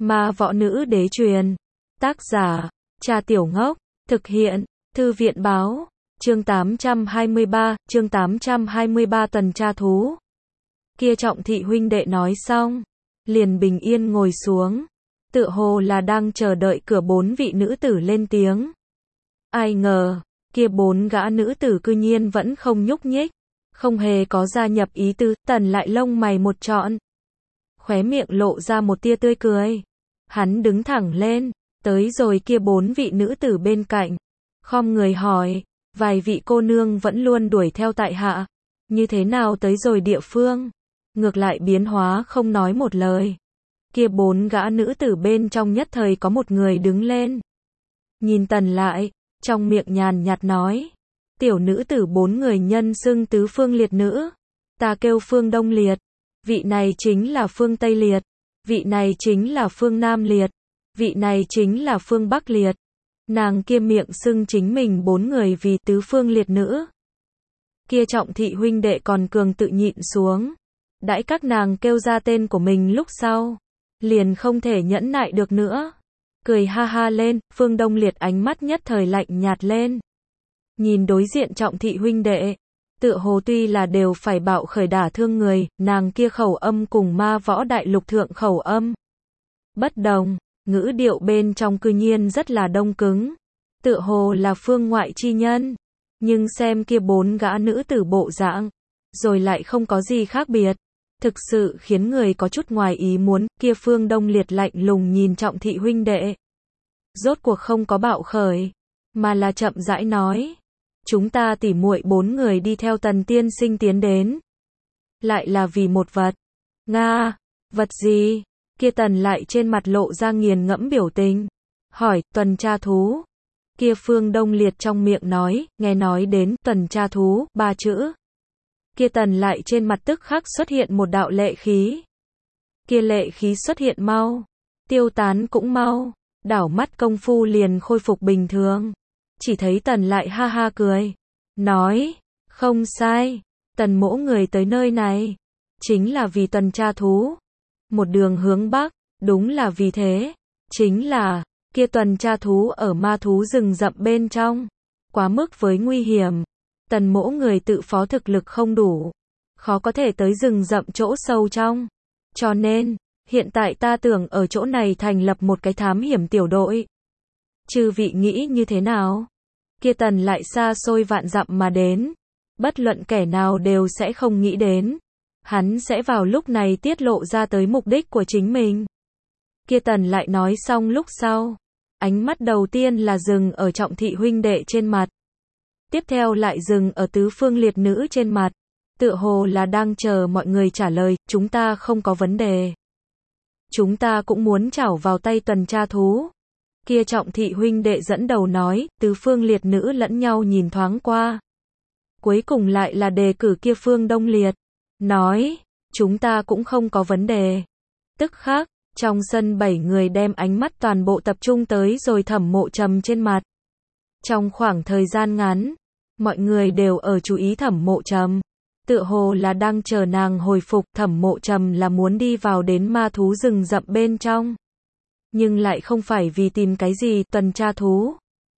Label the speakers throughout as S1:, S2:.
S1: Ma võ nữ đế truyền. Tác giả, Cha Tiểu Ngốc. Thực hiện, Thư viện báo. Chương 823 Tần tra thú. Kia Trọng thị huynh đệ nói xong, liền bình yên ngồi xuống, tựa hồ là đang chờ đợi cửa 4 vị nữ tử lên tiếng. Ai ngờ, kia 4 gã nữ tử cư nhiên vẫn không nhúc nhích, không hề có gia nhập ý tứ. Tần lại lông mày một trọn, khóe miệng lộ ra một tia tươi cười. Hắn đứng thẳng lên, tới rồi kia 4 vị nữ tử bên cạnh, khom người hỏi, vài vị cô nương vẫn luôn đuổi theo tại hạ, như thế nào tới rồi địa phương? Ngược lại biến hóa không nói một lời. Kia 4 gã nữ tử bên trong nhất thời có một người đứng lên, nhìn Tần lại, trong miệng nhàn nhạt nói, tiểu nữ tử 4 người nhân xưng tứ phương liệt nữ, ta kêu phương Đông Liệt, vị này chính là phương Tây Liệt, vị này chính là phương Nam Liệt, vị này chính là phương Bắc Liệt. Nàng kia miệng xưng chính mình 4 người vì tứ phương liệt nữ. Kia Trọng thị huynh đệ còn cường tự nhịn xuống. Đãi các nàng kêu ra tên của mình lúc sau, liền không thể nhẫn nại được nữa. Cười ha ha lên, phương Đông Liệt ánh mắt nhất thời lạnh nhạt lên. Nhìn đối diện Trọng thị huynh đệ, tựa hồ tuy là đều phải bạo khởi đả thương người, nàng kia khẩu âm cùng ma võ đại lục thượng khẩu âm bất đồng. Ngữ điệu bên trong cư nhiên rất là đông cứng, tựa hồ là phương ngoại chi nhân, nhưng xem kia 4 gã nữ tử bộ dạng, rồi lại không có gì khác biệt, thực sự khiến người có chút ngoài ý muốn. Kia phương Đông Liệt lạnh lùng nhìn Trọng thị huynh đệ, rốt cuộc không có bạo khởi, mà là chậm rãi nói, chúng ta tỉ muội 4 người đi theo Tần tiên sinh tiến đến, lại là vì một vật. Nga, vật gì? Kia Tần lại trên mặt lộ ra nghiền ngẫm biểu tình, hỏi, tuần tra thú. Kia phương Đông Liệt trong miệng nói, nghe nói đến tuần tra thú, 3 chữ. Kia Tần lại trên mặt tức khắc xuất hiện một đạo lệ khí. Kia lệ khí xuất hiện mau, tiêu tán cũng mau, đảo mắt công phu liền khôi phục bình thường. Chỉ thấy Tần lại ha ha cười, nói, không sai, Tần mỗ người tới nơi này, chính là vì tuần tra thú. Một đường hướng Bắc, đúng là vì thế, chính là, kia tuần tra thú ở ma thú rừng rậm bên trong, quá mức với nguy hiểm, Tần mỗ người tự phó thực lực không đủ, khó có thể tới rừng rậm chỗ sâu trong, cho nên, hiện tại ta tưởng ở chỗ này thành lập một cái thám hiểm tiểu đội. Chư vị nghĩ như thế nào? Kia Tần lại xa xôi vạn dặm mà đến, bất luận kẻ nào đều sẽ không nghĩ đến. Hắn sẽ vào lúc này tiết lộ ra tới mục đích của chính mình. Kia Tần lại nói xong lúc sau, ánh mắt đầu tiên là dừng ở Trọng thị huynh đệ trên mặt, tiếp theo lại dừng ở tứ phương liệt nữ trên mặt, tựa hồ là đang chờ mọi người trả lời. Chúng ta không có vấn đề, chúng ta cũng muốn chảo vào tay tuần tra thú. Kia Trọng thị huynh đệ dẫn đầu nói, tứ phương liệt nữ lẫn nhau nhìn thoáng qua, cuối cùng lại là đề cử kia phương Đông Liệt, nói, chúng ta cũng không có vấn đề. Tức khắc, trong sân 7 người đem ánh mắt toàn bộ tập trung tới rồi Thẩm Mộ Trầm trên mặt. Trong khoảng thời gian ngắn, mọi người đều ở chú ý Thẩm Mộ Trầm, tựa hồ là đang chờ nàng hồi phục. Thẩm Mộ Trầm là muốn đi vào đến ma thú rừng rậm bên trong, nhưng lại không phải vì tìm cái gì tuần tra thú.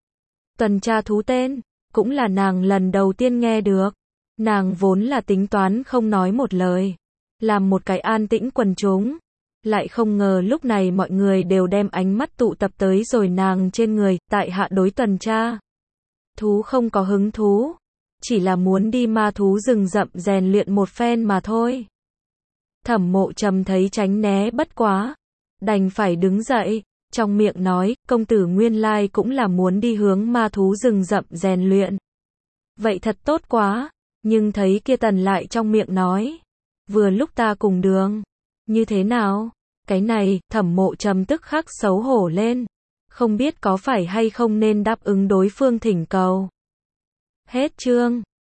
S1: Tuần tra thú tên, cũng là nàng lần đầu tiên nghe được. Nàng vốn là tính toán không nói một lời, làm một cái an tĩnh quần chúng, lại không ngờ lúc này mọi người đều đem ánh mắt tụ tập tới rồi nàng trên người. Tại hạ đối tuần tra thú không có hứng thú, chỉ là muốn đi ma thú rừng rậm rèn luyện một phen mà thôi. Thẩm Mộ Trầm thấy tránh né bất quá, đành phải đứng dậy, trong miệng nói, công tử nguyên lai cũng là muốn đi hướng ma thú rừng rậm rèn luyện. Vậy thật tốt quá. Nhưng thấy kia Tần lại trong miệng nói, vừa lúc ta cùng đường, như thế nào? Cái này, Thẩm Mộ Trầm tức khắc xấu hổ lên, không biết có phải hay không nên đáp ứng đối phương thỉnh cầu. Hết chương.